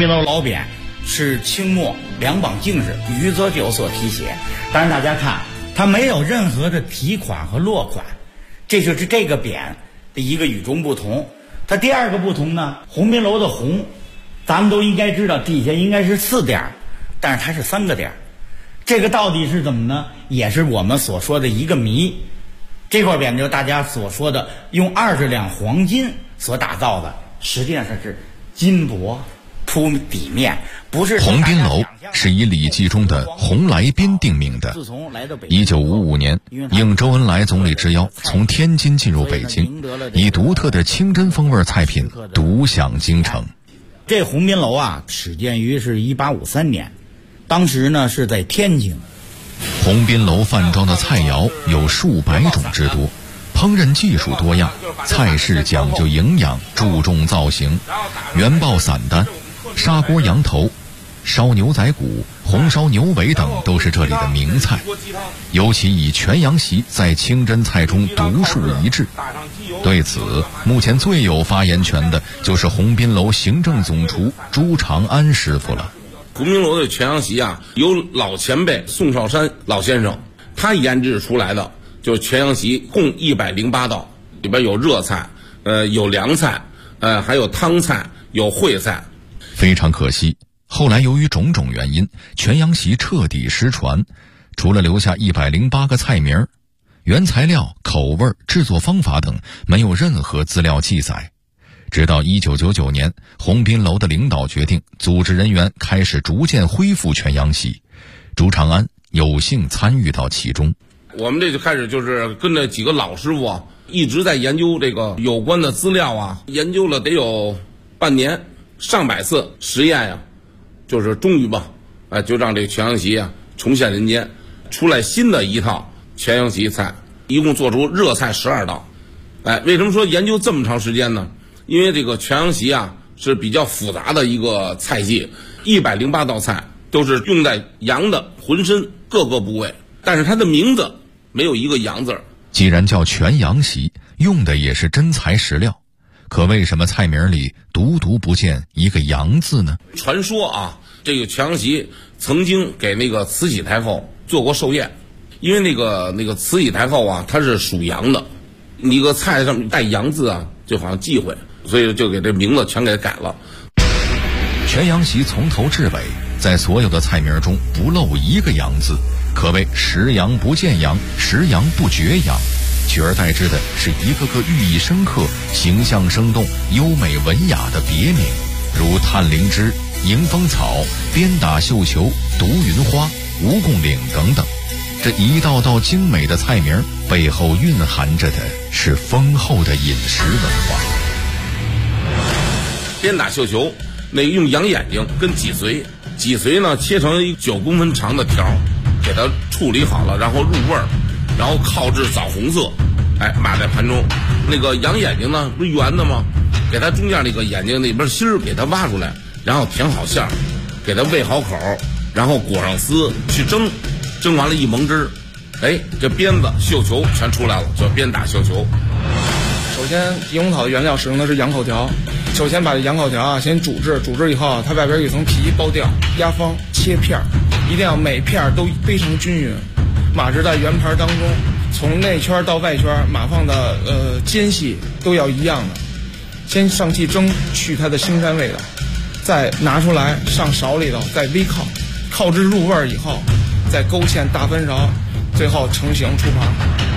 宾楼老匾是清末两榜进士余则九所题写，但是大家看它没有任何的题款和落款，这就是这个匾的一个与众不同。它第二个不同呢，鸿宾楼的鸿咱们都应该知道底下应该是4点，但是它是3个点，这个到底是怎么呢？也是我们所说的一个谜。这块匾就是大家所说的用20两黄金所打造的，实际上它是金箔铺底面，不是。 鸿宾楼是以《礼记》中的鸿来宾定名的。1955年，应周恩来总理之邀，从天津进入北京，以独特的清真风味菜品独享京城。 这鸿宾楼啊，始建于是1853年，当时呢是在天津。 鸿宾楼饭庄的菜肴有数百种之多，烹饪技术多样，菜式讲究营养，注重造型。原爆散丹、砂锅羊头、烧牛仔骨、红烧牛尾等都是这里的名菜，尤其以全羊席在清真菜中独树一帜。对此，目前最有发言权的就是鸿宾楼行政总厨朱长安师傅了。 鸿宾楼的全羊席啊，由老前辈宋少山老先生他研制出来的，就是全羊席共108道，里边有热菜，有凉菜，还有汤菜，有烩菜。 非常可惜，后来由于种种原因，全羊席彻底失传，除了留下108个菜名，原材料、口味、制作方法等没有任何资料记载。直到1999年，鸿宾楼的领导决定，组织人员开始逐渐恢复全羊席。朱长安有幸参与到其中。 我们这就开始就是跟着几个老师傅啊，一直在研究这个有关的资料啊，研究了得有半年，上百次实验呀，就是终于吧，就让这个全羊席啊重现人间，出来新的一套全羊席菜，一共做出热菜12道。为什么说研究这么长时间呢？因为这个全羊席啊是比较复杂的一个菜系，108道菜都是用在羊的浑身各个部位，但是它的名字没有一个羊字。 既然叫全羊席，用的也是真材实料，可为什么菜名里独不见一个羊字呢？ 传说啊，这个全羊席曾经给那个慈禧太后做过寿宴，因为那个慈禧太后啊她是属羊的，一个菜上面带羊字啊就好像忌讳，所以就给这名字全给改了。 全羊席从头至尾在所有的菜名中不漏一个羊字，可谓食羊不见羊，食羊不觉羊，取而代之的是一个个寓意深刻、形象生动、优美文雅的别名，如探灵芝、迎风草、鞭打绣球、毒云花、蜈蚣岭等等。这一道道精美的菜名背后蕴含着的是丰厚的饮食文化。 鞭打绣球，那用羊眼睛跟脊髓呢切成9公分长的条，给它处理好了，然后入味儿，然后烤至枣红色，码在盘中。那个羊眼睛呢不是圆的吗？给它中间那个眼睛那边芯儿给它挖出来，然后填好馅儿，给它喂好口，然后裹上丝去蒸，蒸完了一蒙汁，这鞭子绣球全出来了，叫鞭打绣球。 首先地红草的原料使用的是羊口条，首先把这羊口条啊先煮制以后啊，它外边有一层皮剥掉，压方切片，一定要每片都非常均匀，码置在圆盘当中，从内圈到外圈码放的间隙都要一样的。先上气蒸去它的腥膻味道，再拿出来上勺里头再微烤，烤至入味以后再勾芡大翻勺，最后成型出盘。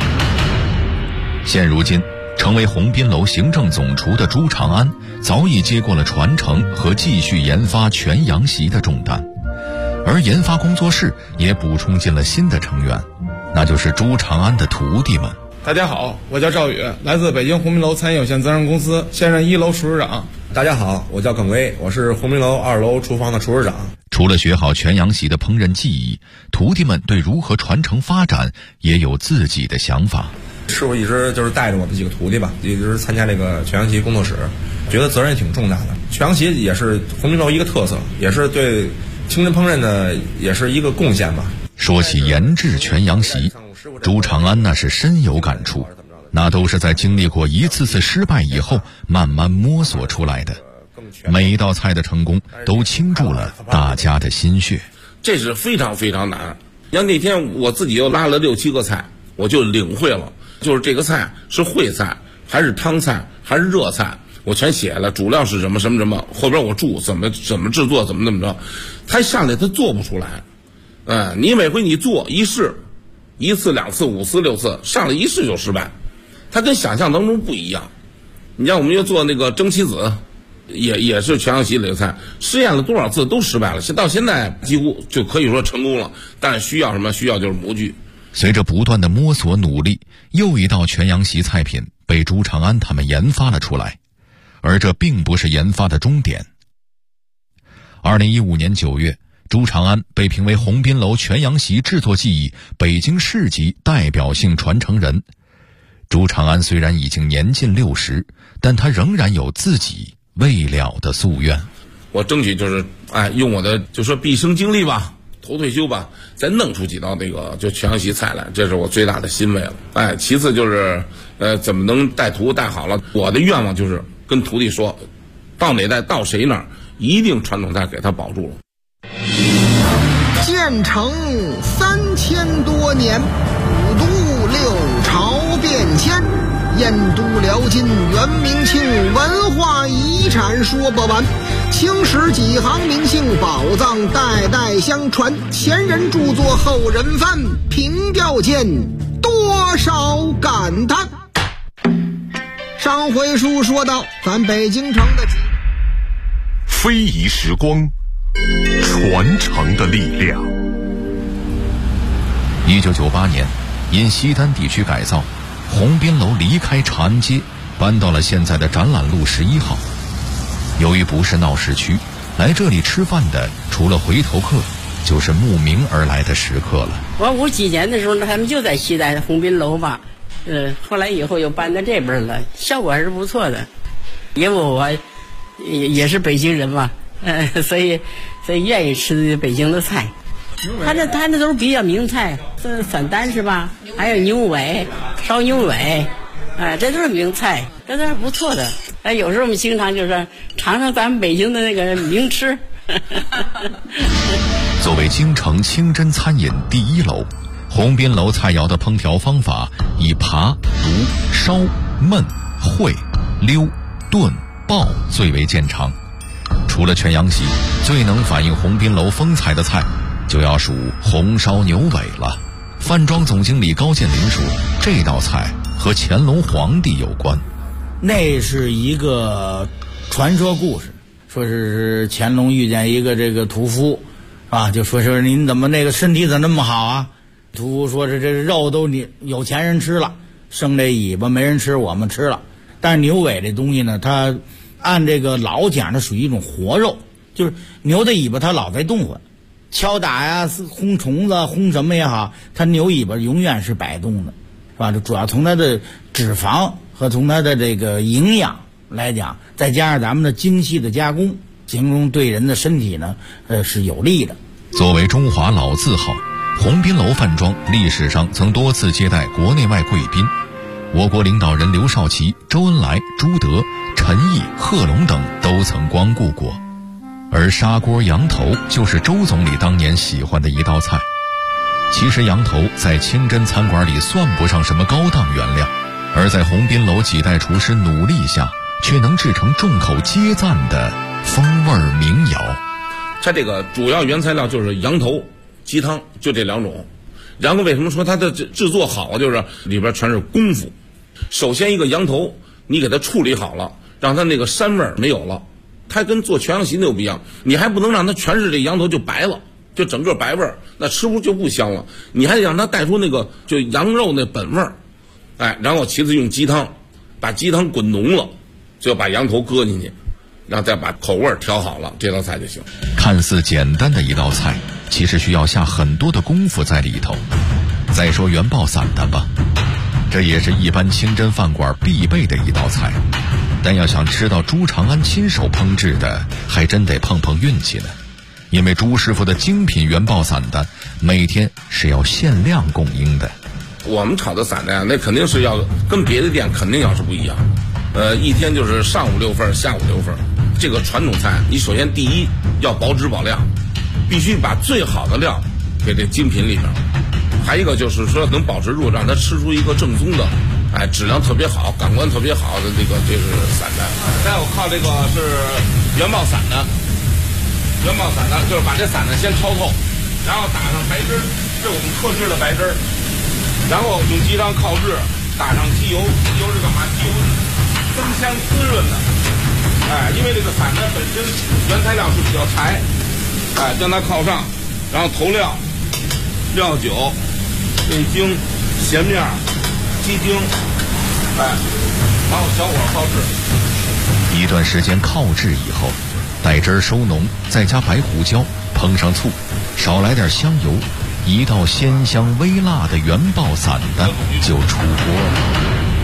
现如今成为鸿宾楼行政总厨的朱长安早已接过了传承和继续研发全羊席的重担，而研发工作室也补充进了新的成员，那就是朱长安的徒弟们。 大家好，我叫赵宇，来自北京鸿宾楼餐饮有限责任公司，现任1楼厨师长。 大家好，我叫耿威，我是鸿宾楼2楼厨房的厨师长。 除了学好全羊席的烹饪技艺，徒弟们对如何传承发展也有自己的想法。 师傅一直就是带着我们几个徒弟吧，一直参加这个全羊席工作室，觉得责任挺重大的。全羊席也是鸿宾楼一个特色，也是对清真烹饪的也是一个贡献吧。 说起研制全羊席，朱长安那是深有感触，那都是在经历过一次次失败以后慢慢摸索出来的。 每一道菜的成功都倾注了大家的心血。 这是非常非常难。你看那天我自己又拉了6、7个菜，我就领会了，就是这个菜是烩菜还是汤菜还是热菜，我全写了，主料是什么什么什么，后边我注怎么制作，怎么着，他下来他做不出来。你每回你做一试，1次、2次、5次、6次，上来一试就失败，它跟想象当中不一样。你像我们又做那个蒸棋子，也是全羊席里的菜，试验了多少次都失败了，到现在几乎就可以说成功了，但需要什么？需要就是模具。 随着不断的摸索努力，又一道全羊席菜品被朱长安他们研发了出来，而这并不是研发的终点。2015年9月，朱长安被评为鸿宾楼全羊席制作技艺北京市级代表性传承人。朱长安虽然已经年近60，但他仍然有自己未了的夙愿。 我争取就是用我的就说毕生精力吧，头退休吧，再弄出几道那个就全羊席菜来，这是我最大的欣慰了。其次就是怎么能带徒带好了，我的愿望就是跟徒弟说，到哪代到谁那儿，一定传统菜给他保住了。 建成3000多年，五都6朝变迁，燕都辽金元明清，文化遗产说不完。青史几行名姓，宝藏代代相传，前人著作后人翻，凭吊间多少感叹。上回书说到咱北京城的非遗时光，传承的力量。 1998年，因西单地区改造，鸿宾楼离开长安街，搬到了现在的展览路11号。由于不是闹市区，来这里吃饭的除了回头客，就是慕名而来的食客了。 我57年的时候，他们就在西单鸿宾楼吧，后来以后又搬到这边了，效果还是不错的。因为我也是北京人嘛，所以愿意吃北京的菜。他那都是比较名菜，这散丹是吧？还有牛尾、烧牛尾，这都是名菜，这都是不错的。有时候我们经常就是尝尝咱们北京的那个名吃。 作为京城清真餐饮第1楼，鸿宾楼菜肴的烹调方法以扒、炉、烧、焖、烩、溜、炖、爆最为见长。除了全羊席，最能反映鸿宾楼风采的菜就要数红烧牛尾了。饭庄总经理高建林说，这道菜和乾隆皇帝有关。 那是一个传说故事，说是乾隆遇见一个这个屠夫就说是您怎么那个身体怎么那么好啊？屠夫说是这肉都你有钱人吃了，剩这尾巴没人吃，我们吃了。但是牛尾这东西呢，它按这个老讲，它属于一种活肉，就是牛的尾巴它老在动唤，敲打呀、轰虫子、轰什么也好，它牛尾巴永远是摆动的，是吧？就主要从它的脂肪和从它的这个营养来讲，再加上咱们的精细的加工，形容对人的身体呢，是有利的。 作为中华老字号，鸿宾楼饭庄历史上曾多次接待国内外贵宾。我国领导人刘少奇、周恩来、朱德、陈毅、贺龙等都曾光顾过。而砂锅羊头就是周总理当年喜欢的一道菜。其实羊头在清真餐馆里算不上什么高档原料，而在鸿宾楼几代厨师努力下，却能制成众口皆赞的风味民谣。 它这个主要原材料就是羊头、鸡汤，就这2种。然后为什么说它的制作好，就是里边全是功夫。首先一个羊头，你给它处理好了，让它那个膻味没有了。它跟做全羊席那又不一样，你还不能让它全是这羊头就白了，就整个白味儿，那吃不就不香了。你还得让它带出那个就羊肉那本味儿。然后其次用鸡汤，把鸡汤滚浓了，就把羊头搁进去，然后再把口味调好了，这道菜就行。 看似简单的一道菜，其实需要下很多的功夫在里头。再说元爆散的吧，这也是一般清真饭馆必备的一道菜，但要想吃到朱长安亲手烹制的，还真得碰碰运气呢。因为朱师傅的精品元爆散的每天是要限量供应的。 我们炒的散的呀，那肯定是要跟别的店肯定要是不一样。一天就是上午6份，下午6份。 这个传统菜，你首先第一要保质保量，必须把最好的料给这精品里边。还一个就是说能保持住，让它吃出一个正宗的，质量特别好、感官特别好的这是散的。再有靠这个是原爆散的，就是把这散的先焯透，然后打上白汁，这我们特制的白汁，然后用鸡汤烤制，打上鸡油，鸡油是干嘛？鸡油增香滋润的。因为这个散呢本身原材料是比较柴，将它烤上，然后投料、料酒、味精、咸面、鸡精，然后小火烧制。 一段时间烤制以后，待汁收浓，再加白胡椒，碰上醋，少来点香油，一道鲜香微辣的原爆散的就出锅了。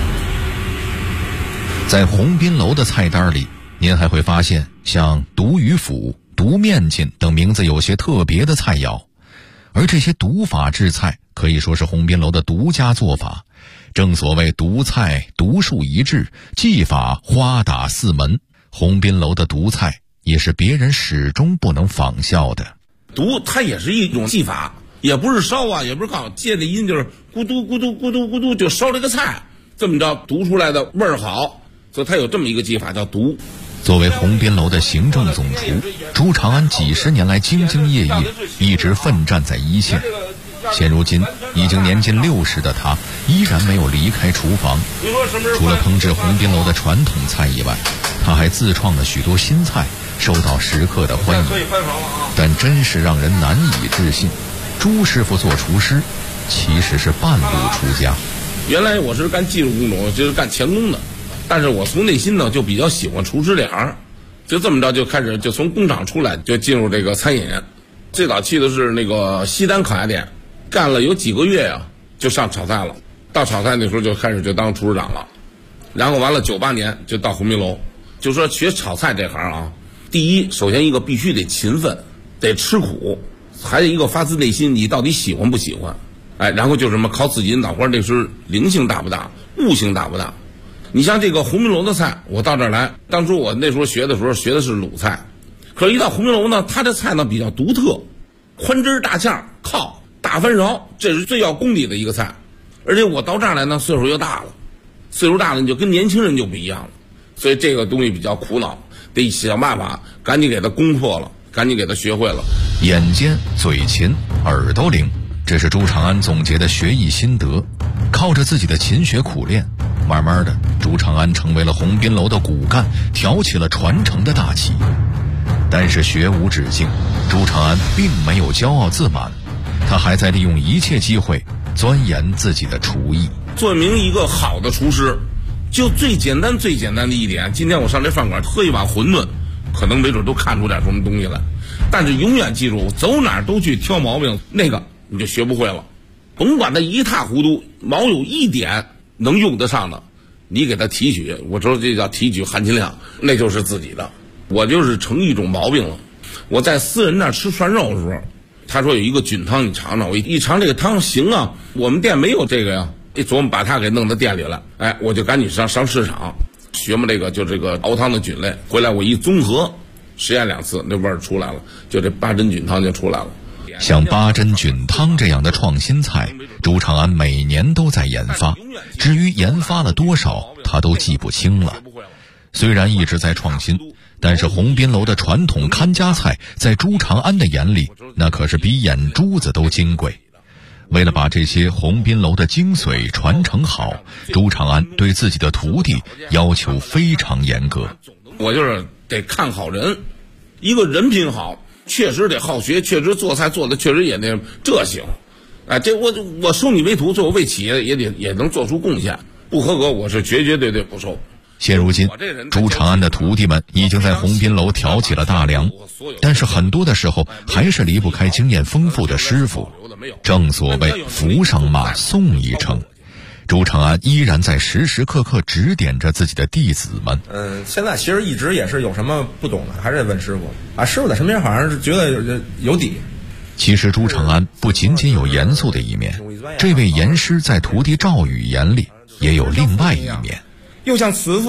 在鸿宾楼的菜单里，您还会发现像毒鱼腐、毒面筋等名字有些特别的菜肴，而这些毒法制菜可以说是鸿宾楼的独家做法。正所谓毒菜独树一帜，技法花打四门，鸿宾楼的毒菜也是别人始终不能仿效的。 毒它也是一种技法，也不是烧啊，也不是靠借的音，就是咕嘟咕嘟咕嘟咕嘟就烧这个菜，这么着毒出来的味儿好，所以它有这么一个技法叫毒。 作为鸿宾楼的行政总厨，朱长安几十年来兢兢业业，一直奋战在一线。现如今已经年近60的他，依然没有离开厨房。除了烹制鸿宾楼的传统菜以外，他还自创了许多新菜，受到食客的欢迎。但真是让人难以置信，朱师傅做厨师其实是半路出家。 原来我是干技术工种，就是干钳工的，但是我从内心呢就比较喜欢厨师这行，就这么着就开始就从工厂出来就进入这个餐饮。最早去的是那个西单烤鸭店，干了有几个月呀，就上炒菜了。到炒菜那时候就开始就当厨师长了，然后完了98年就到鸿宾楼。就说学炒菜这行啊，第一首先一个必须得勤奋，得吃苦，还有一个发自内心你到底喜欢不喜欢。然后就是什么靠自己引导，或者这是灵性大不大，悟性大不大。你像这个鸿宾楼的菜，我到这儿来，当初我那时候学的时候学的是鲁菜，可是一到鸿宾楼呢，它这菜呢比较独特，宽汁大炝靠大翻勺，这是最要功底的一个菜。而且我到这儿来呢，岁数又大了，岁数大了你就跟年轻人就不一样了，所以这个东西比较苦恼，得想办法赶紧给它攻破了，赶紧给它学会了。 眼尖嘴勤耳朵灵，这是朱长安总结的学艺心得。靠着自己的勤学苦练，慢慢的朱长安成为了鸿宾楼的骨干，挑起了传承的大旗。但是学无止境，朱长安并没有骄傲自满，他还在利用一切机会钻研自己的厨艺。 做明一个好的厨师，就最简单的一点，今天我上这饭馆喝一碗馄饨，可能没准都看出点什么东西来，但是永远记住，走哪儿都去挑毛病，那个你就学不会了。甭管它一塌糊涂，毛有一点能用得上的，你给它提取，我说这叫提取含金量，那就是自己的。我就是成一种毛病了。我在私人那儿吃涮肉的时候，他说有一个菌汤你尝尝，我一尝这个汤行啊，我们店没有这个呀，一琢磨把它给弄到店里了，我就赶紧上市场学嘛，这个就这个熬汤的菌类，回来我一综合实验2次，那味儿出来了，就这八珍菌汤就出来了。 像八珍菌汤这样的创新菜，朱长安每年都在研发，至于研发了多少他都记不清了。虽然一直在创新，但是鸿宾楼的传统看家菜在朱长安的眼里那可是比眼珠子都金贵。为了把这些鸿宾楼的精髓传承好，朱长安对自己的徒弟要求非常严格。 我就是得看好人，一个人品好，确实得好学，确实做菜做的确实也那这行，这我收你为徒，最后为企业也能做出贡献，不合格我是绝对不收。 现如今，朱长安的徒弟们已经在鸿宾楼挑起了大梁，但是很多的时候还是离不开经验丰富的师傅。正所谓扶上马送一程，朱长安依然在时时刻刻指点着自己的弟子们。 现在其实一直也是有什么不懂的，还是得问师傅师傅在身边好像是觉得有底。 其实朱长安不仅仅有严肃的一面，这位严师在徒弟赵宇眼里也有另外一面。 又像慈父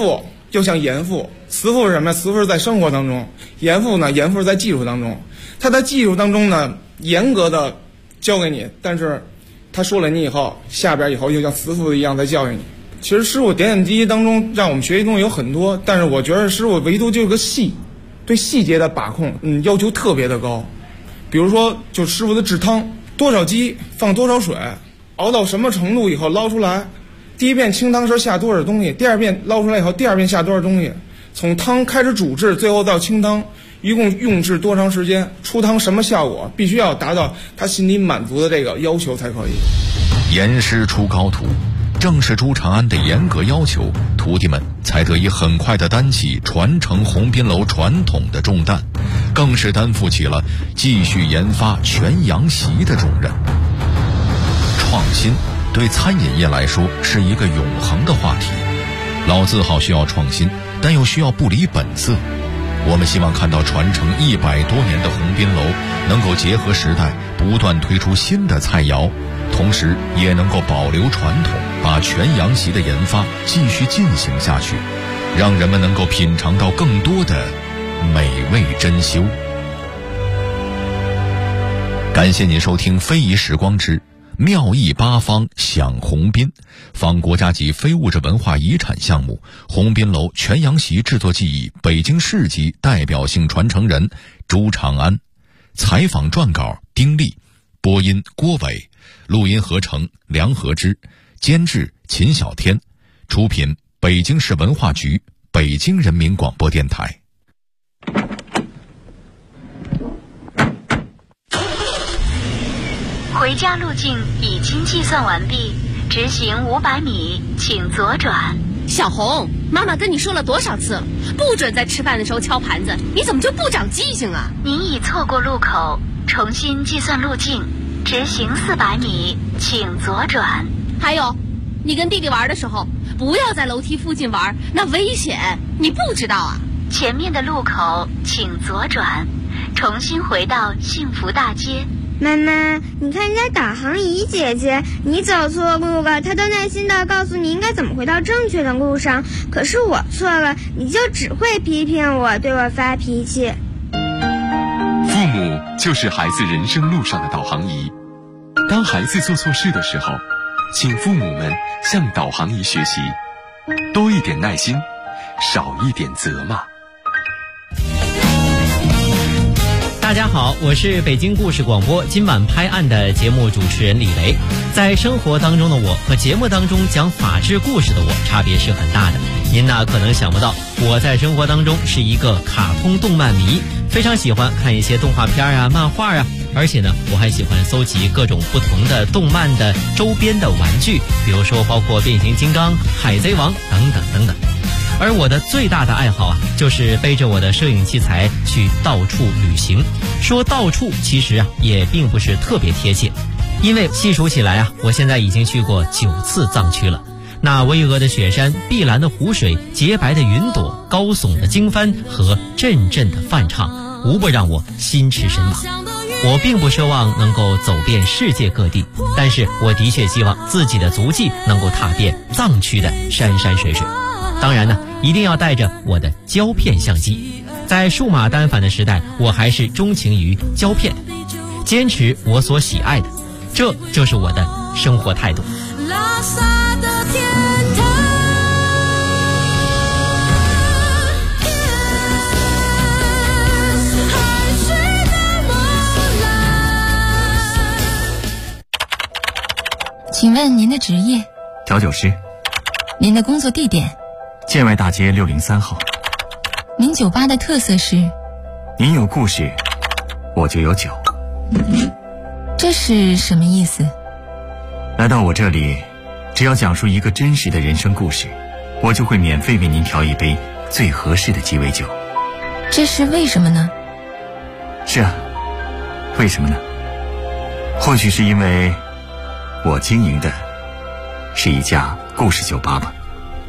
要像严复，慈父是什么呀？慈父是在生活当中，严复呢？严复是在技术当中。他在技术当中呢，严格的教给你，但是他说了你以后，下边以后又像慈父一样在教育你。其实师傅点点滴滴当中让我们学习东西有很多，但是我觉得师傅唯独就是个细，对细节的把控，要求特别的高。比如说，就师傅的制汤，多少鸡放多少水，熬到什么程度以后捞出来，第一遍清汤时下多少东西，第二遍捞出来以后，第二遍下多少东西，从汤开始煮制，最后到清汤，一共用制多长时间，出汤什么效果，必须要达到他心里满足的这个要求才可以。 严师出高徒，正是朱长安的严格要求，徒弟们才得以很快地担起传承鸿宾楼传统的重担，更是担负起了继续研发全羊席的重任。创新对餐饮业来说是一个永恒的话题，老字号需要创新，但又需要不离本色。我们希望看到传承100多年的鸿宾楼能够结合时代，不断推出新的菜肴，同时也能够保留传统，把全羊席的研发继续进行下去，让人们能够品尝到更多的美味珍馐。感谢您收听非遗时光之妙艺八方享鸿宾，仿国家级非物质文化遗产项目鸿宾楼全羊席制作技艺北京市级代表性传承人朱长安。采访撰稿丁力，播音郭伟，录音合成梁和之，监制秦小天，出品北京市文化局、北京人民广播电台。 回家路径已经计算完毕，直行500米，请左转。 小红，妈妈跟你说了多少次了，不准在吃饭的时候敲盘子，你怎么就不长记性啊？ 您已错过路口，重新计算路径，直行400米，请左转。 还有，你跟弟弟玩的时候，不要在楼梯附近玩，那危险，你不知道啊？ 前面的路口请左转，重新回到幸福大街。 妈妈，你看人家导航仪姐姐，你走错路了，她都耐心地告诉你应该怎么回到正确的路上。可是我错了，你就只会批评我，对我发脾气。 父母就是孩子人生路上的导航仪。当孩子做错事的时候，请父母们向导航仪学习，多一点耐心，少一点责骂。 大家好，我是北京故事广播今晚拍案的节目主持人李雷。在生活当中的我和节目当中讲法治故事的我差别是很大的。您呢可能想不到，我在生活当中是一个卡通动漫迷，非常喜欢看一些动画片啊、漫画啊，而且呢我还喜欢搜集各种不同的动漫的周边的玩具，比如说包括变形金刚、海贼王等等等等。而我的最大的爱好啊，就是背着我的摄影器材去到处旅行。说到处其实啊也并不是特别贴切，因为细数起来啊，我现在已经去过9次藏区了。那巍峨的雪山、碧蓝的湖水、洁白的云朵、高耸的经幡和阵阵的梵唱，无不让我心驰神往。我并不奢望能够走遍世界各地，但是我的确希望自己的足迹能够踏遍藏区的山山水水。当然呢，一定要带着我的胶片相机。在数码单反的时代，我还是钟情于胶片，坚持我所喜爱的，这就是我的生活态度。拉萨的天堂，海水的波澜。 请问您的职业？ 调酒师。 您的工作地点？ 建外大街603号。 您酒吧的特色是？ 您有故事，我就有酒。 这是什么意思？ 来到我这里，只要讲述一个真实的人生故事，我就会免费为您调一杯最合适的鸡尾酒。 这是为什么呢？ 是啊，为什么呢？或许是因为我经营的是一家故事酒吧吧。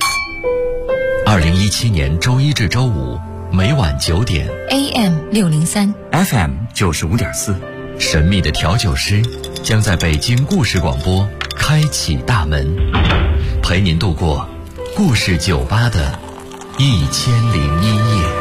2017年周一至周五每晚9点 AM 603 FM 95.4， 神秘的调酒师将在北京故事广播开启大门，陪您度过故事酒吧的 1001夜。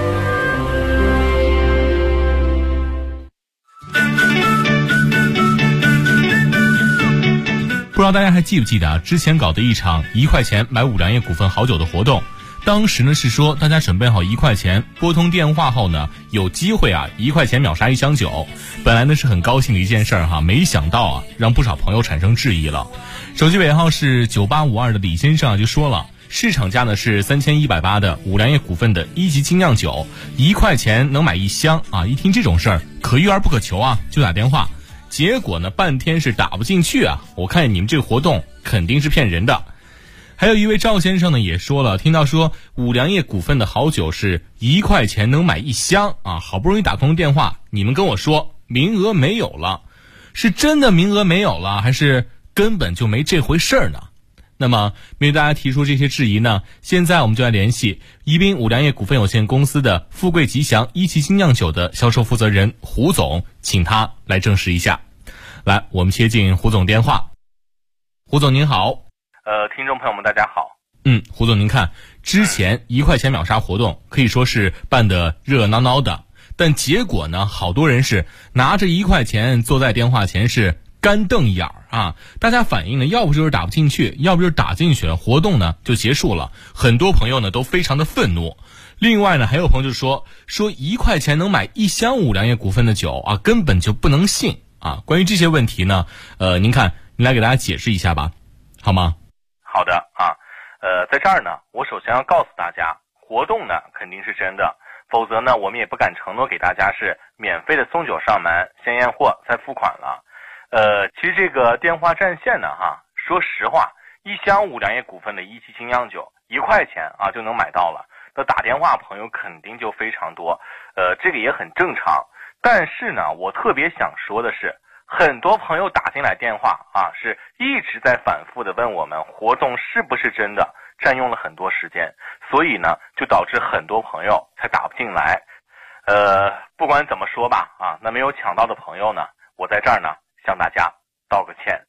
不知道大家还记不记得之前搞的一场1块钱买五粮液股份好酒的活动，当时呢是说大家准备好1块钱，拨通电话后呢有机会1块钱秒杀1箱酒。本来呢是很高兴的一件事儿没想到让不少朋友产生质疑了。手机尾号是9852的李先生就说了，市场价呢是3180的五粮液股份的1级精酿酒，1块钱能买1箱一听这种事儿可遇而不可求就打电话。结果呢半天是打不进去我看你们这个活动肯定是骗人的。还有一位赵先生呢也说了，听到说五粮液股份的好酒是1块钱能买1箱好不容易打通电话，你们跟我说名额没有了，是真的名额没有了，还是根本就没这回事儿呢？那么面对大家提出这些质疑呢，现在我们就来联系宜宾五粮液股份有限公司的富贵吉祥1级精酿酒的销售负责人胡总，请他来证实一下。来，我们接进胡总电话。胡总您好。 听众朋友们大家好。 胡总您看，之前1块钱秒杀活动可以说是办得热热闹闹的，但结果呢，好多人是拿着1块钱坐在电话前是干瞪眼大家反映呢，要不就是打不进去，要不就是打进去了，活动呢就结束了。很多朋友呢都非常的愤怒。另外呢，还有朋友就说1块钱能买1箱五粮液股份的酒根本就不能信关于这些问题呢，您看，您来给大家解释一下吧，好吗？ 好的在这儿呢，我首先要告诉大家，活动呢肯定是真的，否则呢我们也不敢承诺给大家是免费的送酒上门，先验货再付款了。其实这个电话占线呢说实话，1箱五粮液股份的1级精酿酒1块钱就能买到了，那打电话朋友肯定就非常多，这个也很正常。但是呢，我特别想说的是，很多朋友打进来电话是一直在反复的问我们活动是不是真的，占用了很多时间，所以呢就导致很多朋友才打不进来。不管怎么说吧那没有抢到的朋友呢，我在这儿呢向大家道个歉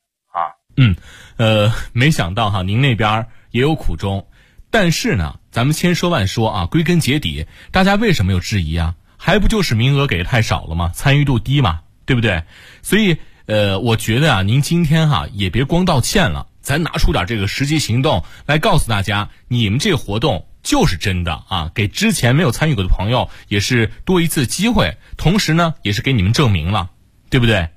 没想到您那边也有苦衷。但是呢，咱们千说万说归根结底，大家为什么有质疑还不就是名额给的太少了吗？参与度低嘛，对不对？所以我觉得您今天也别光道歉了，咱拿出点这个实际行动来告诉大家，你们这个活动就是真的给之前没有参与过的朋友也是多一次机会，同时呢也是给你们证明了，对不对？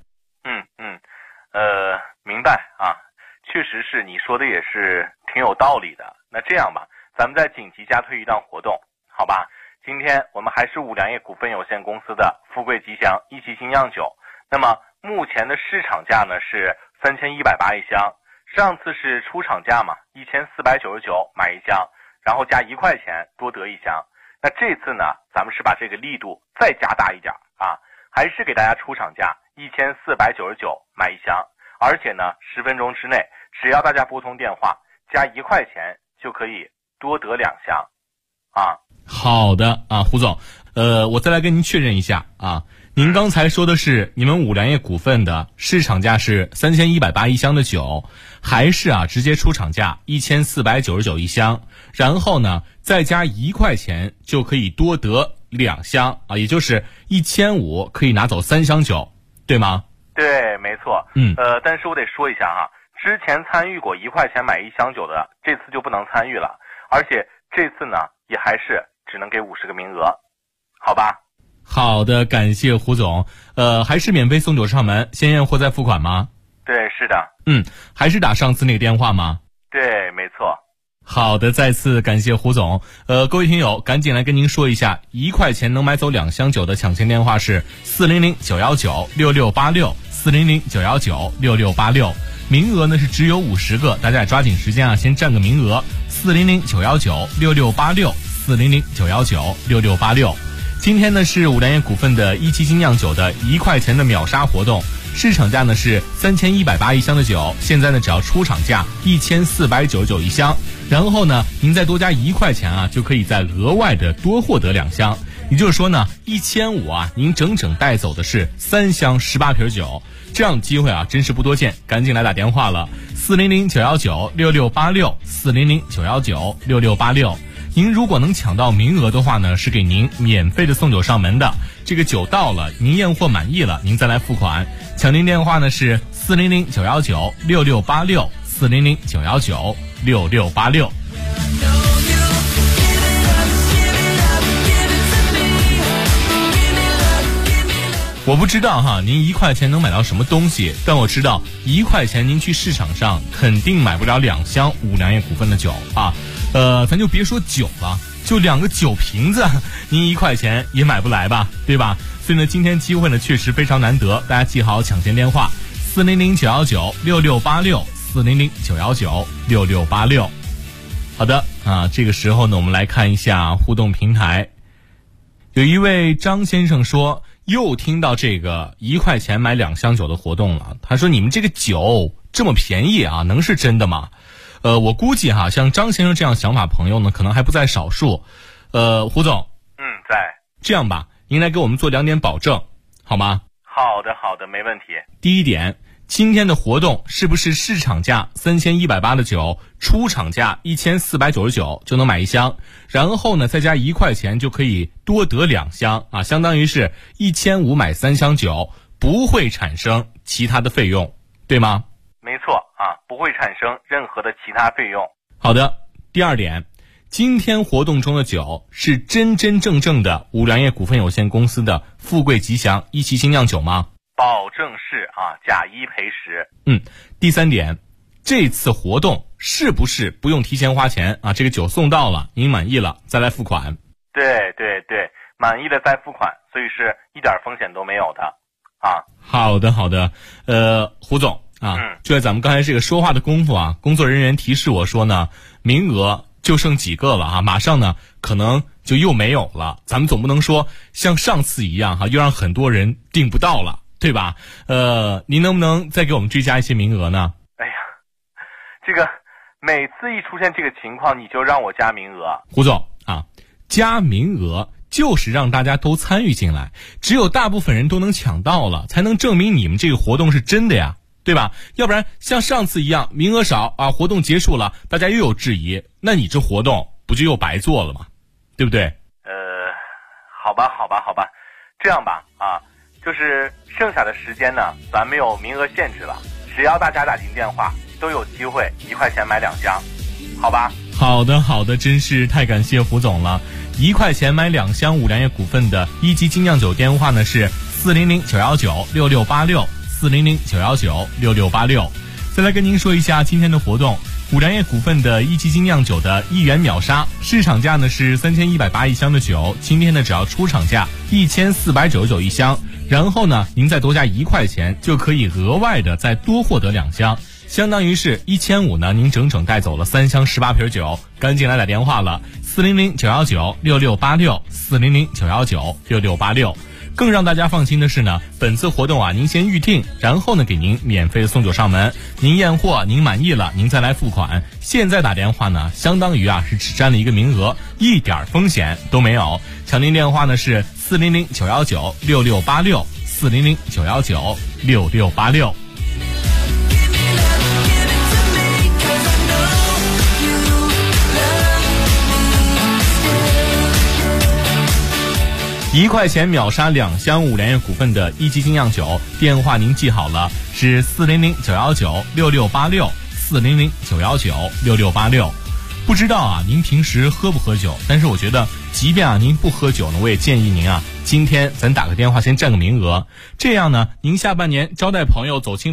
明白确实是你说的也是挺有道理的。那这样吧，咱们再紧急加推一档活动，好吧？今天我们还是五粮液股份有限公司的富贵吉祥1级精酿酒，那么目前的市场价呢是3180一箱，上次是出厂价嘛，1499买1箱，然后加1块钱多得1箱。那这次呢，咱们是把这个力度再加大一点还是给大家出厂价1499买1箱，而且呢10分钟之内，只要大家拨通电话加1块钱就可以多得2箱好的胡总，我再来跟您确认一下您刚才说的是你们五粮液股份的市场价是3180一箱的酒，还是直接出厂价1499一箱，然后呢再加1块钱就可以多得2箱也就是1500可以拿走3箱酒，对吗？ 对，没错。但是我得说一下之前参与过1块钱买1箱酒的，这次就不能参与了，而且这次呢也还是只能给50个名额，好吧？ 好的，感谢胡总。还是免费送酒上门，先验货再付款吗？ 对，是的。 还是打上次那个电话吗？ 对，没错。 好的，再次感谢胡总。各位听友，赶紧来跟您说一下，1块钱能买走2箱酒的抢钱电话是400-919-6686，400-919-6686。名额呢是只有50个，大家也抓紧时间先占个名额。400-919-6686，400-919-6686。今天呢是五粮液股份的1级精酿酒的1块钱的秒杀活动，市场价呢是3180一箱的酒，现在呢只要出厂价1499一箱，然后呢您再多加1块钱就可以再额外的多获得2箱，也就是说呢1500您整整带走的是3箱18瓶酒，这样的机会真是不多见，赶紧来打电话了，400-919-6686，400-919-6686。 您如果能抢到名额的话呢，是给您免费的送酒上门的。这个酒到了，您验货满意了，您再来付款。抢订电话呢是400-919-6686，400-919-6686。我不知道哈，您1块钱能买到什么东西，但我知道1块钱您去市场上肯定买不了2箱五粮液股份的酒啊。咱就别说酒了，就2个酒瓶子，您1块钱也买不来吧，对吧？所以呢，今天机会呢确实非常难得，大家记好抢先电话：400-919-6686，400-919-6686。好的啊，这个时候呢，我们来看一下互动平台。有一位张先生说，又听到这个1块钱买2箱酒的活动了。他说：“你们这个酒这么便宜啊，能是真的吗？”我估计哈，像张先生这样想法朋友呢，可能还不在少数。胡总， 在。 这样吧，您来给我们做2点保证，好吗？ 好的，没问题。 第一点，今天的活动是不是市场价3180的酒，出厂价1499就能买1箱，然后呢再加1块钱就可以多得2箱啊，相当于是1500买3箱酒，不会产生其他的费用，对吗？ 没错啊，不会产生任何的其他费用。 好的，第二点，今天活动中的酒是真正的五粮液股份有限公司的富贵吉祥一期精酿酒吗？ 保证是啊，假一赔10。 第三点，这次活动是不是不用提前花钱啊？这个酒送到了，您满意了再来付款。 对，满意了再付款，所以是一点风险都没有的啊。 好的，胡总啊，就在咱们刚才这个说话的功夫啊，工作人员提示我说呢，名额就剩几个了啊，马上呢可能就又没有了。咱们总不能说像上次一样哈，又让很多人订不到了，对吧？您能不能再给我们追加一些名额呢？ 哎呀，这个每次一出现这个情况，你就让我加名额。 胡总啊，加名额就是让大家都参与进来，只有大部分人都能抢到了，才能证明你们这个活动是真的呀，对吧？要不然像上次一样名额少啊，活动结束了大家又有质疑，那你这活动不就又白做了吗？对不对？ 好吧，这样吧啊，就是剩下的时间呢，咱没有名额限制了，只要大家打进电话都有机会1块钱买2箱，好吧？ 好的，真是太感谢胡总了。1块钱买2箱五粮液股份的一级精酿酒电话呢是400-919-6686，400-919-6686。再来跟您说一下今天的活动，五粮液股份的一级精酿酒的1元秒杀，市场价呢是31801箱的酒，今天呢只要出厂价14991箱，然后呢您再多加1块钱就可以额外的再多获得2箱，相当于是1500呢，您整整带走了3箱18瓶酒。赶紧来打电话了，400-919-6686，400-919-6686。更让大家放心的是呢，本次活动啊，您先预定，然后呢给您免费的送酒上门，您验货您满意了，您再来付款。现在打电话呢，相当于啊是只占了一个名额，一点风险都没有。抢订电话呢是400-919-6686，400-919-6686。1块钱秒杀2箱五粮液股份的一级精酿酒，电话您记好了，是400-919-6686，400-919-6686。不知道啊，您平时喝不喝酒？但是我觉得，即便啊您不喝酒呢，我也建议您啊，今天咱打个电话先占个名额，这样呢，您下半年招待朋友走亲